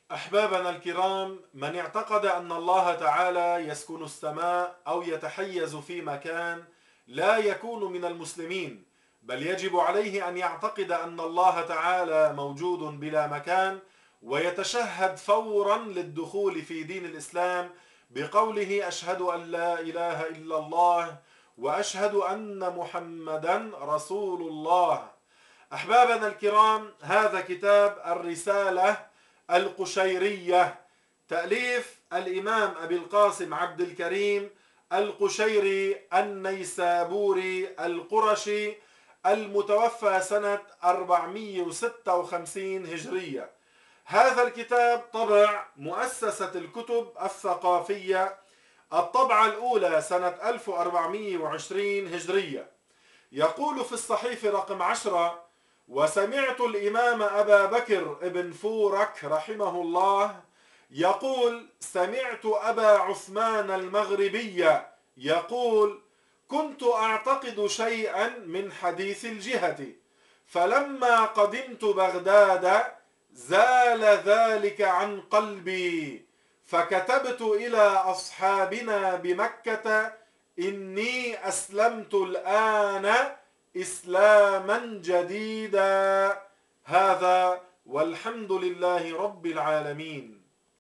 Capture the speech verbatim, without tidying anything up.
أحبابنا الكرام، من اعتقد أن الله تعالى يسكن السماء أو يتحيز في مكان لا يكون من المسلمين، بل يجب عليه أن يعتقد أن الله تعالى موجود بلا مكان، ويتشهد فورا للدخول في دين الإسلام بقوله: أشهد أن لا إله إلا الله وأشهد أن محمدا رسول الله. أحبابنا الكرام، هذا كتاب الرسالة القشيرية، تأليف الإمام أبي القاسم عبد الكريم القشيري النيسابوري القرشي، المتوفى سنة أربعمئة وستة وخمسين هجرية. هذا الكتاب طبع مؤسسة الكتب الثقافية، الطبعة الأولى سنة ألف وأربعمئة وعشرين هجرية. يقول في الصحيفة رقم عشرة: وسمعت الإمام أبا بكر ابن فورك رحمه الله يقول: سمعت أبا عثمان المغربي يقول: كنت أعتقد شيئا من حديث الجهة، فلما قدمت بغداد زال ذلك عن قلبي، فكتبت إلى أصحابنا بمكة: إني أسلمت الآن إسلاما جديدا. هذا والحمد لله رب العالمين.